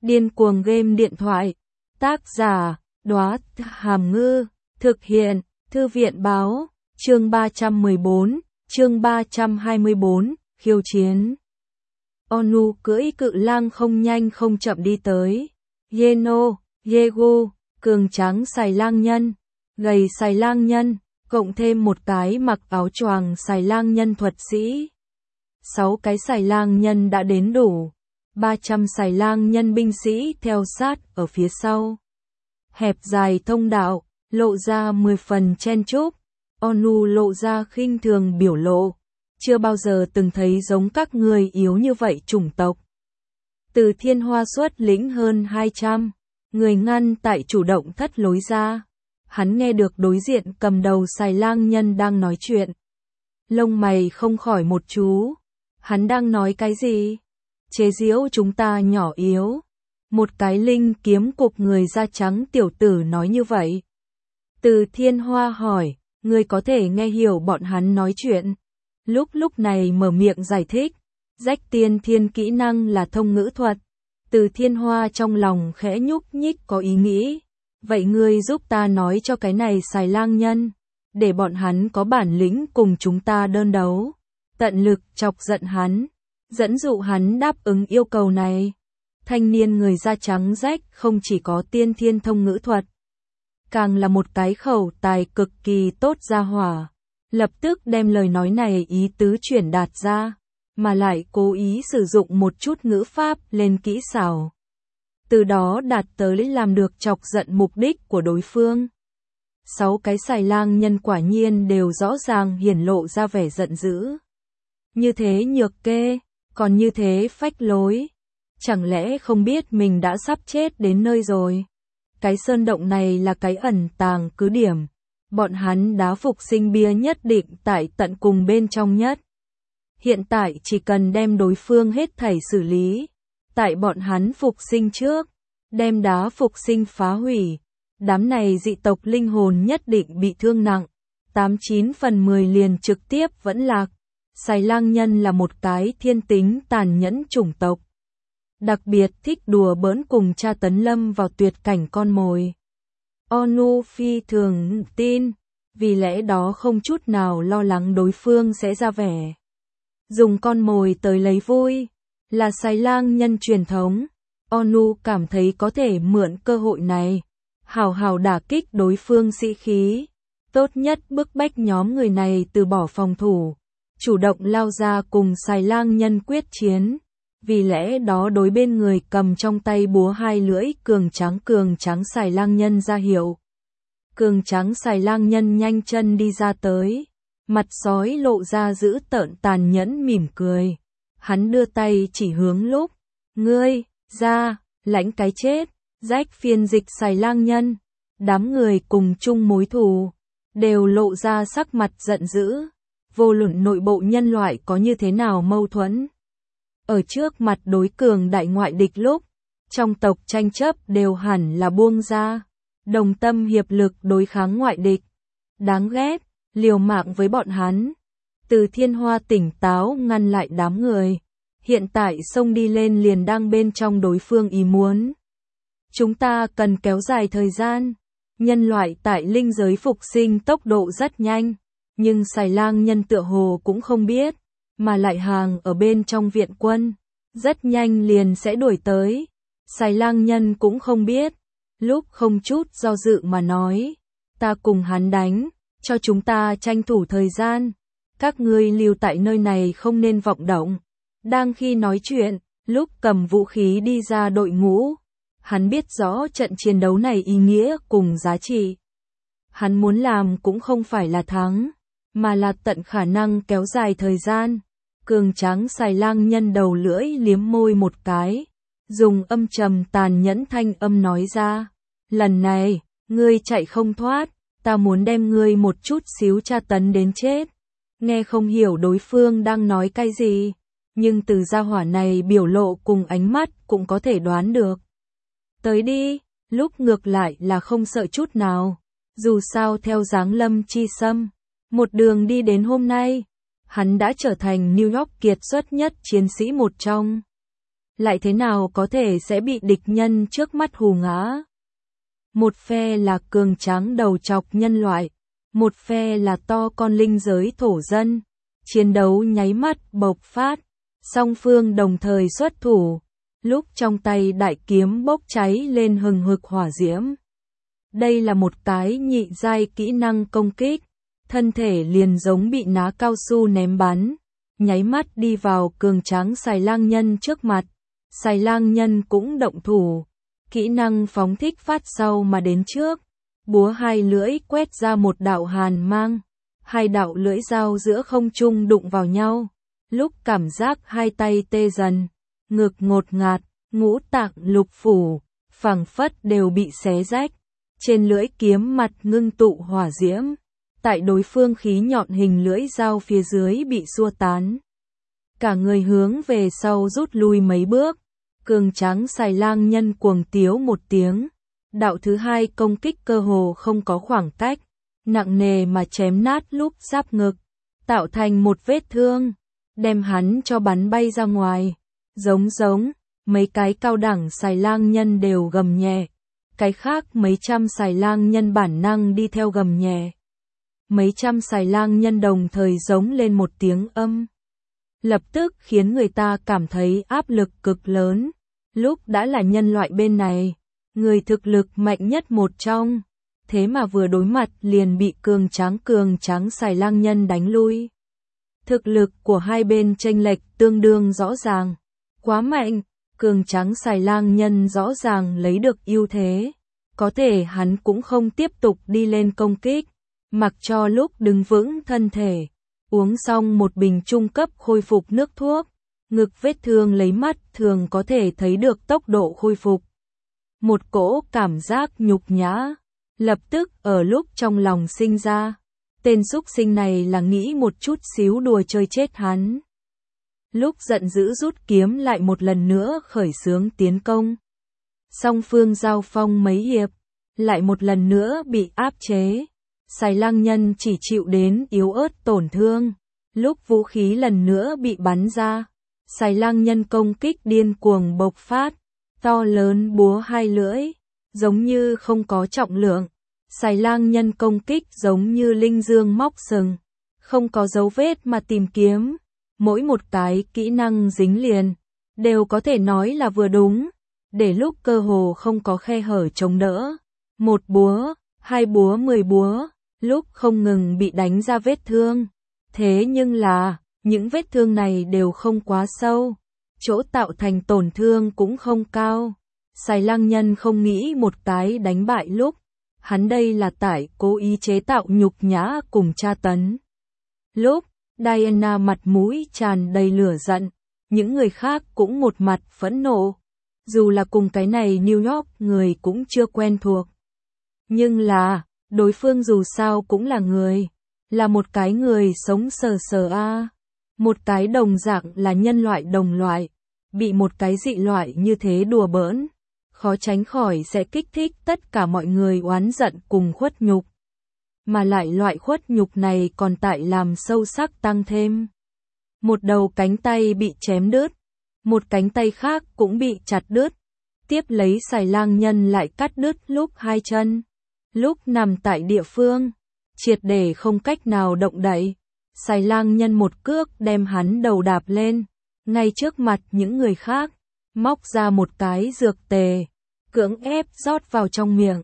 Điên cuồng game điện thoại. Tác giả, Đóa Hàm Ngư. Thực hiện, Thư viện báo. Chương 314, chương 324, khiêu chiến. Onu cưỡi cự lang không nhanh không chậm đi tới. Yeno, Yegu, cường tráng xài lang nhân, gầy xài lang nhân, cộng thêm một cái mặc áo choàng xài lang nhân thuật sĩ. 6 cái xài lang nhân đã đến đủ. 300 xài lang nhân binh sĩ theo sát ở phía sau. Hẹp dài thông đạo, lộ ra 10 phần chen chúc. Onu lộ ra khinh thường biểu lộ. Chưa bao giờ từng thấy giống các người yếu như vậy chủng tộc. Từ Thiên Hoa xuất lĩnh hơn 200 người ngăn tại chủ động thất lối ra. Hắn nghe được đối diện cầm đầu xài lang nhân đang nói chuyện. Lông mày không khỏi một chú. Hắn đang nói cái gì? Chế giễu chúng ta nhỏ yếu. Một cái linh kiếm cục người da trắng tiểu tử nói như vậy. Từ Thiên Hoa hỏi, người có thể nghe hiểu bọn hắn nói chuyện. Lúc này mở miệng giải thích. Rách tiên thiên kỹ năng là thông ngữ thuật. Từ Thiên Hoa trong lòng khẽ nhúc nhích có ý nghĩ. Vậy ngươi giúp ta nói cho cái này xài lang nhân. Để bọn hắn có bản lĩnh cùng chúng ta đơn đấu. Tận lực chọc giận hắn. Dẫn dụ hắn đáp ứng yêu cầu này. Thanh niên người da trắng rách không chỉ có tiên thiên thông ngữ thuật. Càng là một cái khẩu tài cực kỳ tốt ra hỏa. Lập tức đem lời nói này ý tứ chuyển đạt ra. Mà lại cố ý sử dụng một chút ngữ pháp lên kỹ xảo. Từ đó đạt tới làm được chọc giận mục đích của đối phương. 6 cái xài lang nhân quả nhiên đều rõ ràng hiển lộ ra vẻ giận dữ. Như thế nhược kê, còn như thế phách lối. Chẳng lẽ không biết mình đã sắp chết đến nơi rồi? Cái sơn động này là cái ẩn tàng cứ điểm. Bọn hắn đá phục sinh bia nhất định tại tận cùng bên trong nhất. Hiện tại chỉ cần đem đối phương hết thảy xử lý. Tại bọn hắn phục sinh trước, đem đá phục sinh phá hủy. Đám này dị tộc linh hồn nhất định bị thương nặng. 89 phần 10 liền trực tiếp vẫn lạc. Xài lang nhân là một cái thiên tính tàn nhẫn chủng tộc. Đặc biệt thích đùa bỡn cùng tra tấn lâm vào tuyệt cảnh con mồi. Onu phi thường tin, vì lẽ đó không chút nào lo lắng đối phương sẽ ra vẻ. Dùng con mồi tới lấy vui, là xài lang nhân truyền thống. Onu cảm thấy có thể mượn cơ hội này, hào hào đả kích đối phương sĩ khí. Tốt nhất bức bách nhóm người này từ bỏ phòng thủ, chủ động lao ra cùng xài lang nhân quyết chiến. Vì lẽ đó đối bên người cầm trong tay búa hai lưỡi cường tráng xài lang nhân ra hiệu. Cường tráng xài lang nhân nhanh chân đi ra tới. Mặt sói lộ ra dữ tợn tàn nhẫn mỉm cười. Hắn đưa tay chỉ hướng lúc. Ngươi, ra, lãnh cái chết. Rách phiên dịch xài lang nhân. Đám người cùng chung mối thù. Đều lộ ra sắc mặt giận dữ. Vô luận nội bộ nhân loại có như thế nào mâu thuẫn. Ở trước mặt đối cường đại ngoại địch lúc. Trong tộc tranh chấp đều hẳn là buông ra. Đồng tâm hiệp lực đối kháng ngoại địch. Đáng ghét. Liều mạng với bọn hắn. Từ Thiên Hoa tỉnh táo ngăn lại đám người. Hiện tại xông đi lên liền đang bên trong đối phương ý muốn. Chúng ta cần kéo dài thời gian. Nhân loại tại linh giới phục sinh tốc độ rất nhanh. Nhưng xài lang nhân tựa hồ cũng không biết. Mà lại hàng ở bên trong viện quân. Rất nhanh liền sẽ đuổi tới. Xài lang nhân cũng không biết. Lúc không chút do dự mà nói. Ta cùng hắn đánh. Cho chúng ta tranh thủ thời gian. Các ngươi lưu tại nơi này không nên vọng động. Đang khi nói chuyện, lúc cầm vũ khí đi ra đội ngũ. Hắn biết rõ trận chiến đấu này ý nghĩa cùng giá trị. Hắn muốn làm cũng không phải là thắng, mà là tận khả năng kéo dài thời gian. Cường tráng xài lang nhân đầu lưỡi liếm môi một cái. Dùng âm trầm tàn nhẫn thanh âm nói ra. Lần này, ngươi chạy không thoát. Ta muốn đem ngươi một chút xíu tra tấn đến chết. Nghe không hiểu đối phương đang nói cái gì. Nhưng từ gia hỏa này biểu lộ cùng ánh mắt cũng có thể đoán được. Tới đi, lúc ngược lại là không sợ chút nào. Dù sao theo dáng Lâm Chi Sâm. Một đường đi đến hôm nay. Hắn đã trở thành New York kiệt xuất nhất chiến sĩ một trong. lại thế nào có thể sẽ bị địch nhân trước mắt hù ngã. Một phe là cường tráng đầu chọc nhân loại, một phe là to con linh giới thổ dân. Chiến đấu nháy mắt bộc phát, song phương đồng thời xuất thủ, lúc trong tay đại kiếm bốc cháy lên hừng hực hỏa diễm. Đây là một cái nhị giai kỹ năng công kích, thân thể liền giống bị ná cao su ném bắn, nháy mắt đi vào cường tráng xài lang nhân trước mặt. Xài lang nhân cũng động thủ, kỹ năng phóng thích phát sau mà đến trước, búa hai lưỡi quét ra một đạo hàn mang, hai đạo lưỡi dao giữa không trung đụng vào nhau, lúc cảm giác hai tay tê dần, ngực ngột ngạt, ngũ tạng lục phủ, phảng phất đều bị xé rách, trên lưỡi kiếm mặt ngưng tụ hỏa diễm, tại đối phương khí nhọn hình lưỡi dao phía dưới bị xua tán. Cả người hướng về sau rút lui mấy bước, cường tráng xài lang nhân cuồng tiếu một tiếng, đạo thứ hai công kích cơ hồ không có khoảng cách, nặng nề mà chém nát lúc giáp ngực, tạo thành một vết thương, đem hắn cho bắn bay ra ngoài. Giống, mấy cái cao đẳng xài lang nhân đều gầm nhẹ, cái khác mấy trăm xài lang nhân bản năng đi theo gầm nhẹ. Mấy trăm xài lang nhân đồng thời giống lên một tiếng âm. Lập tức khiến người ta cảm thấy áp lực cực lớn. Lúc đã là nhân loại bên này, người thực lực mạnh nhất một trong, thế mà vừa đối mặt liền bị cường tráng xài lang nhân đánh lui. Thực lực của hai bên chênh lệch tương đương rõ ràng, quá mạnh, cường tráng xài lang nhân rõ ràng lấy được ưu thế, có thể hắn cũng không tiếp tục đi lên công kích, mặc cho lúc đứng vững thân thể, uống xong một bình trung cấp khôi phục nước thuốc. Ngực vết thương lấy mắt thường có thể thấy được tốc độ khôi phục. Một cỗ cảm giác nhục nhã, lập tức ở lúc trong lòng sinh ra. Tên súc sinh này là nghĩ một chút xíu đùa chơi chết hắn. Lúc giận dữ rút kiếm lại một lần nữa khởi xướng tiến công. Song phương giao phong mấy hiệp, lại một lần nữa bị áp chế. Xài lang nhân chỉ chịu đến yếu ớt tổn thương. Lúc vũ khí lần nữa bị bắn ra, xài lang nhân công kích điên cuồng bộc phát, to lớn búa hai lưỡi, giống như không có trọng lượng. Xài lang nhân công kích giống như linh dương móc sừng, không có dấu vết mà tìm kiếm. Mỗi một cái kỹ năng dính liền, đều có thể nói là vừa đúng, để lúc cơ hồ không có khe hở chống đỡ. Một búa, hai búa, 10 búa, lúc không ngừng bị đánh ra vết thương. Thế nhưng là, những vết thương này đều không quá sâu, chỗ tạo thành tổn thương cũng không cao. Xài lang nhân không nghĩ một cái đánh bại lúc, hắn đây là tại cố ý chế tạo nhục nhã cùng tra tấn. Lúc, Diana mặt mũi tràn đầy lửa giận, những người khác cũng một mặt phẫn nộ. Dù là cùng cái này New York người cũng chưa quen thuộc. Nhưng là, đối phương dù sao cũng là người, là một cái người sống sờ sờ a. Một cái đồng dạng là nhân loại đồng loại, bị một cái dị loại như thế đùa bỡn, khó tránh khỏi sẽ kích thích tất cả mọi người oán giận cùng khuất nhục. Mà lại loại khuất nhục này còn tại làm sâu sắc tăng thêm. Một đầu cánh tay bị chém đứt, một cánh tay khác cũng bị chặt đứt, tiếp lấy xài lang nhân lại cắt đứt lúc hai chân, lúc nằm tại địa phương, triệt để không cách nào động đậy. Xài lang nhân một cước đem hắn đầu đạp lên, ngay trước mặt những người khác, móc ra một cái dược tề, cưỡng ép rót vào trong miệng.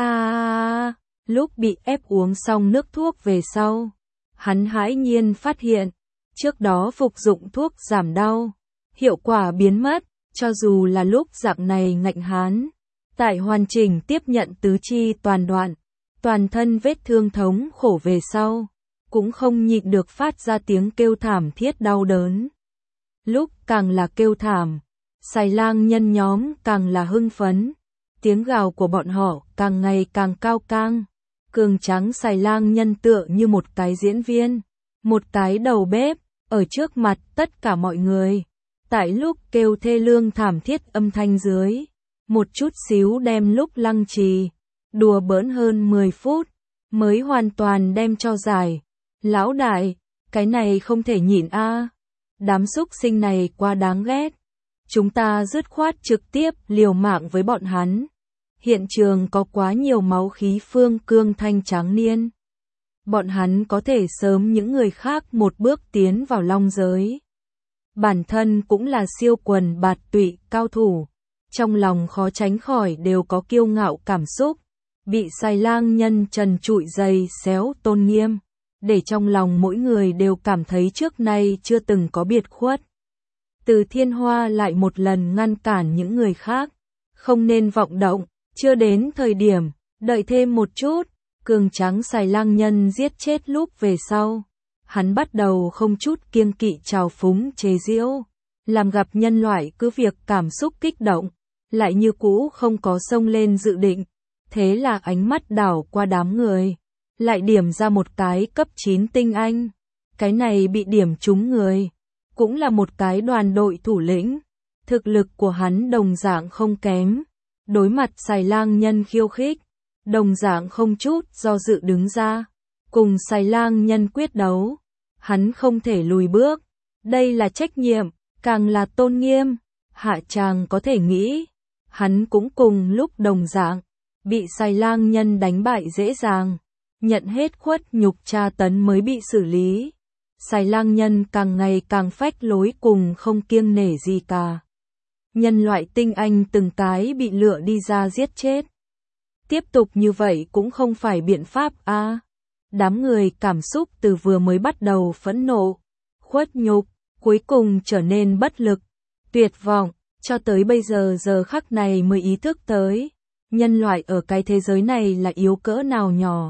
Lúc bị ép uống xong nước thuốc về sau, hắn hãi nhiên phát hiện, trước đó phục dụng thuốc giảm đau, hiệu quả biến mất, cho dù là lúc dạng này ngạnh hán, tại hoàn chỉnh tiếp nhận tứ chi toàn đoạn, toàn thân vết thương thống khổ về sau, cũng không nhịn được phát ra tiếng kêu thảm thiết đau đớn. Lúc càng là kêu thảm, xài lang nhân nhóm càng là hưng phấn, tiếng gào của bọn họ càng ngày càng cao cang. Cường tráng xài lang nhân tựa như một cái diễn viên, một cái đầu bếp, ở trước mặt tất cả mọi người. Tại lúc kêu thê lương thảm thiết âm thanh dưới, một chút xíu đem lúc lăng trì, đùa bỡn hơn 10 phút, mới hoàn toàn đem cho giải. Lão đại, cái này không thể nhịn a. Đám súc sinh này quá đáng ghét. chúng ta dứt khoát trực tiếp liều mạng với bọn hắn. Hiện trường có quá nhiều máu khí phương cương thanh tráng niên. Bọn hắn có thể sớm những người khác một bước tiến vào long giới. Bản thân cũng là siêu quần bạt tụy cao thủ. Trong lòng khó tránh khỏi đều có kiêu ngạo cảm xúc. Bị Xài Lang Nhân trần trụi giày xéo tôn nghiêm. Để trong lòng mỗi người đều cảm thấy trước nay chưa từng có biệt khuất. Từ Thiên Hoa lại một lần ngăn cản những người khác. Không nên vọng động, chưa đến thời điểm, đợi thêm một chút. Cường tráng Xài Lang Nhân giết chết lúc về sau. Hắn bắt đầu không chút kiêng kỵ trào phúng chế giễu. Làm gặp nhân loại cứ việc cảm xúc kích động. Lại như cũ không có xông lên dự định. Thế là ánh mắt đảo qua đám người. Lại điểm ra một cái cấp 9 tinh anh. Cái này bị điểm trúng người. Cũng là một cái đoàn đội thủ lĩnh. Thực lực của hắn đồng dạng không kém. Đối mặt Xài Lang Nhân khiêu khích. Đồng dạng không chút do dự đứng ra. Cùng Xài Lang Nhân quyết đấu. Hắn không thể lùi bước. Đây là trách nhiệm, càng là tôn nghiêm. Hạ Tràng có thể nghĩ. Hắn cũng cùng lúc đồng dạng. Bị Xài Lang Nhân đánh bại dễ dàng. Nhận hết khuất nhục tra tấn mới bị xử lý. Xài Lang Nhân càng ngày càng phách lối cùng không kiêng nể gì cả. Nhân loại tinh anh từng cái bị lựa đi ra giết chết. Tiếp tục như vậy cũng không phải biện pháp a. Đám người cảm xúc từ vừa mới bắt đầu phẫn nộ, khuất nhục, cuối cùng trở nên bất lực, tuyệt vọng, cho tới bây giờ khắc này mới ý thức tới. Nhân loại ở cái thế giới này là yếu cỡ nào nhỏ.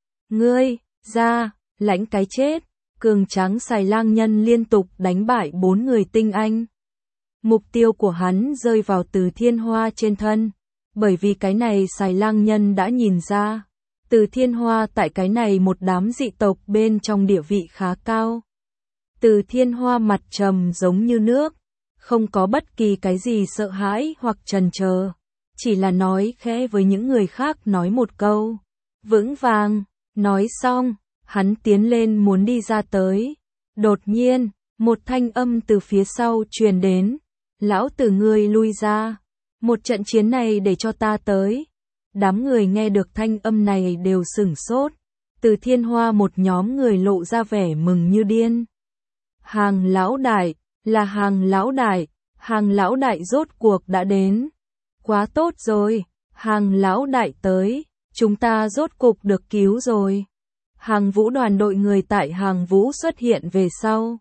Ngươi, ra, lãnh cái chết. Cường tráng Xài Lang Nhân liên tục đánh bại 4 người tinh anh. Mục tiêu của hắn rơi vào Từ Thiên Hoa trên thân. Bởi vì cái này Xài Lang Nhân đã nhìn ra. Từ Thiên Hoa tại cái này một đám dị tộc bên trong địa vị khá cao. Từ Thiên Hoa mặt trầm giống như nước. Không có bất kỳ cái gì sợ hãi hoặc chần chờ. Chỉ là nói khẽ với những người khác nói một câu. Vững vàng, nói xong. Hắn tiến lên muốn đi ra tới. Đột nhiên, một thanh âm từ phía sau truyền đến. Lão tử ngươi lui ra. Một trận chiến này để cho ta tới. Đám người nghe được thanh âm này đều sửng sốt. Từ Thiên Hoa một nhóm người lộ ra vẻ mừng như điên. Hàng lão đại, là Hàng lão đại. Hàng lão đại rốt cuộc đã đến. Quá tốt rồi, Hàng lão đại tới. Chúng ta rốt cục được cứu rồi. Hàng Vũ đoàn đội người tại Hàng Vũ xuất hiện về sau.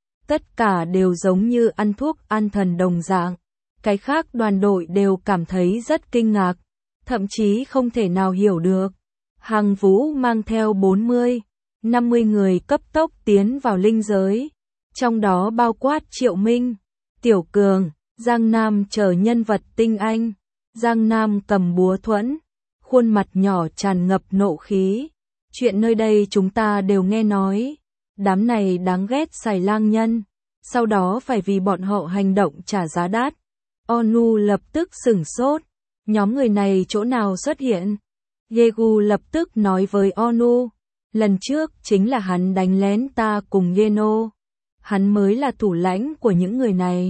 Tất cả đều giống như ăn thuốc an thần đồng dạng. Cái khác đoàn đội đều cảm thấy rất kinh ngạc. Thậm chí không thể nào hiểu được. Hàng Vũ mang theo 40, 50 người cấp tốc tiến vào linh giới. Trong đó bao quát Triệu Minh, Tiểu Cường, Giang Nam chờ nhân vật tinh anh. Giang Nam cầm búa thuẫn. Khuôn mặt nhỏ tràn ngập nộ khí. Chuyện nơi đây chúng ta đều nghe nói. Đám này đáng ghét Xài Lang Nhân. Sau đó phải vì bọn họ hành động trả giá đắt. Onu lập tức sửng sốt. Nhóm người này chỗ nào xuất hiện? Yegu lập tức nói với Onu. Lần trước chính là hắn đánh lén ta cùng Geno. Hắn mới là thủ lãnh của những người này.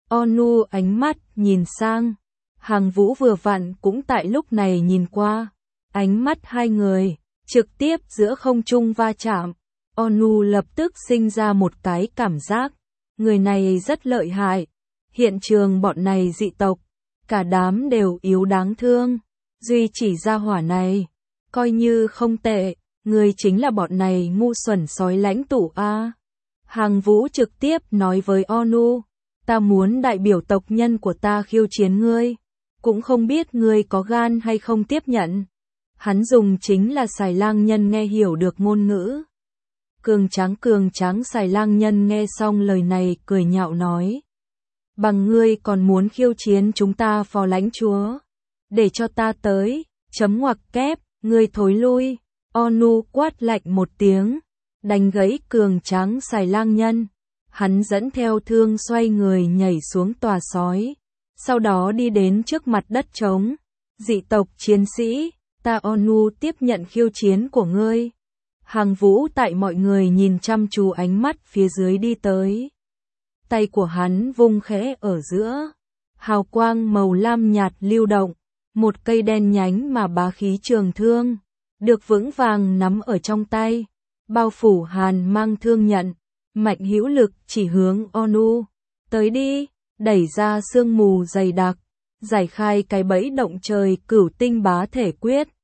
Onu ánh mắt nhìn sang. Hàng Vũ vừa vặn cũng tại lúc này nhìn qua. Ánh mắt hai người trực tiếp giữa không trung va chạm. Onu lập tức sinh ra một cái cảm giác. Người này rất lợi hại. Hiện trường bọn này dị tộc. Cả đám đều yếu đáng thương. Duy chỉ ra hỏa này. Coi như không tệ. Người chính là bọn này ngu xuẩn sói lãnh tụ A. Hàng Vũ trực tiếp nói với Onu. Ta muốn đại biểu tộc nhân của ta khiêu chiến ngươi. Cũng không biết ngươi có gan hay không tiếp nhận. Hắn dùng chính là Xài Lang Nhân nghe hiểu được ngôn ngữ. Cường tráng Xài Lang Nhân nghe xong lời này cười nhạo nói. Bằng ngươi còn muốn khiêu chiến chúng ta phò lãnh chúa. Để cho ta tới, chấm ngoặc kép, ngươi thối lui. Onu quát lạnh một tiếng. Đánh gãy cường tráng Xài Lang Nhân. Hắn dẫn theo thương xoay người nhảy xuống tòa sói. Sau đó đi đến trước mặt đất trống. Dị tộc chiến sĩ. Ta Onu tiếp nhận khiêu chiến của ngươi. Hàng Vũ tại mọi người nhìn chăm chú ánh mắt phía dưới đi tới. tay của hắn vung khẽ ở giữa. Hào quang màu lam nhạt lưu động, một cây đen nhánh mà bá khí trường thương, được vững vàng nắm ở trong tay, bao phủ Hàn Mang thương nhận, mạnh hữu lực chỉ hướng Onu. Tới đi, đẩy ra sương mù dày đặc, giải khai cái bẫy động trời Cửu Tinh Bá Thể Quyết.